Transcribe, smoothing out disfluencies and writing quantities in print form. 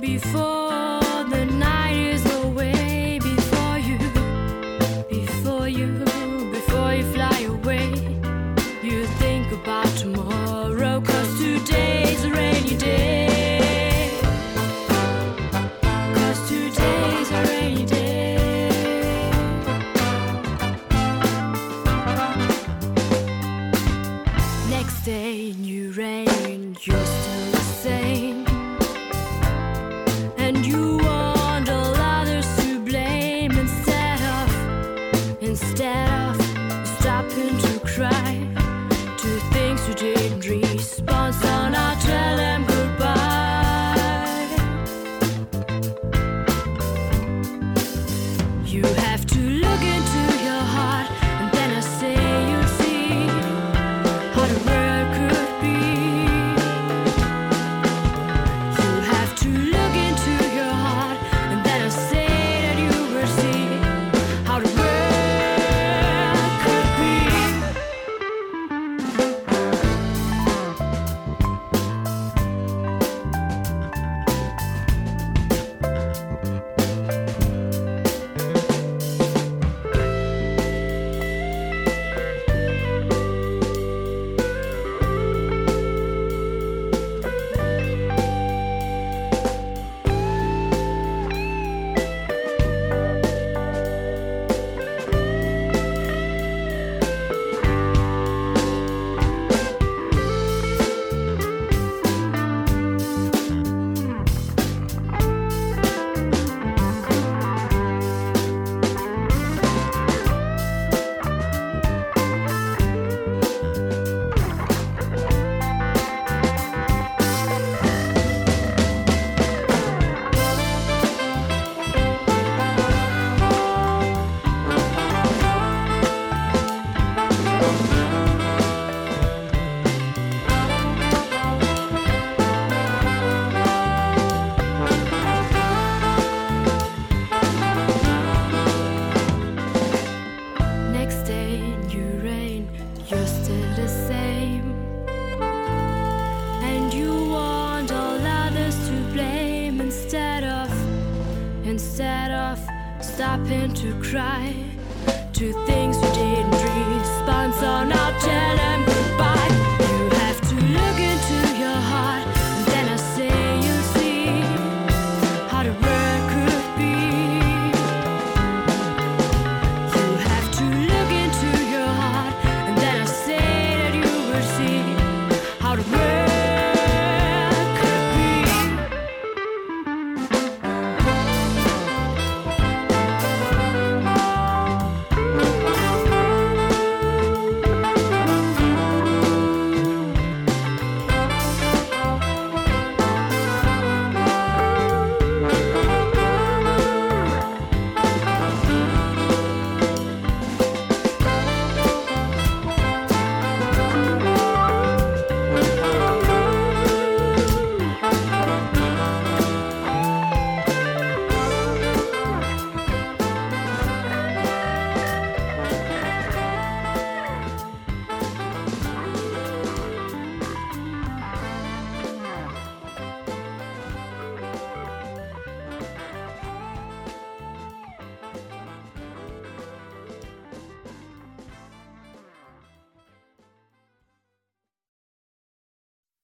before the night is away, before you fly away, you think about tomorrow, 'cause today's a rainy day, 'cause today's a rainy day. Next day, new rain, you're still the same, and you want all others to blame instead of stopping to cry to things you didn't respond. So now tell them goodbye. You have to look into your heart, and then I say you'll see how the world could be. You have to look into your heart, and then I say that you will see how the world could be. Next day, new rain, you're still the same, and you want all others to blame instead of stopping to cry to things you didn't respond. So now tell them goodbye.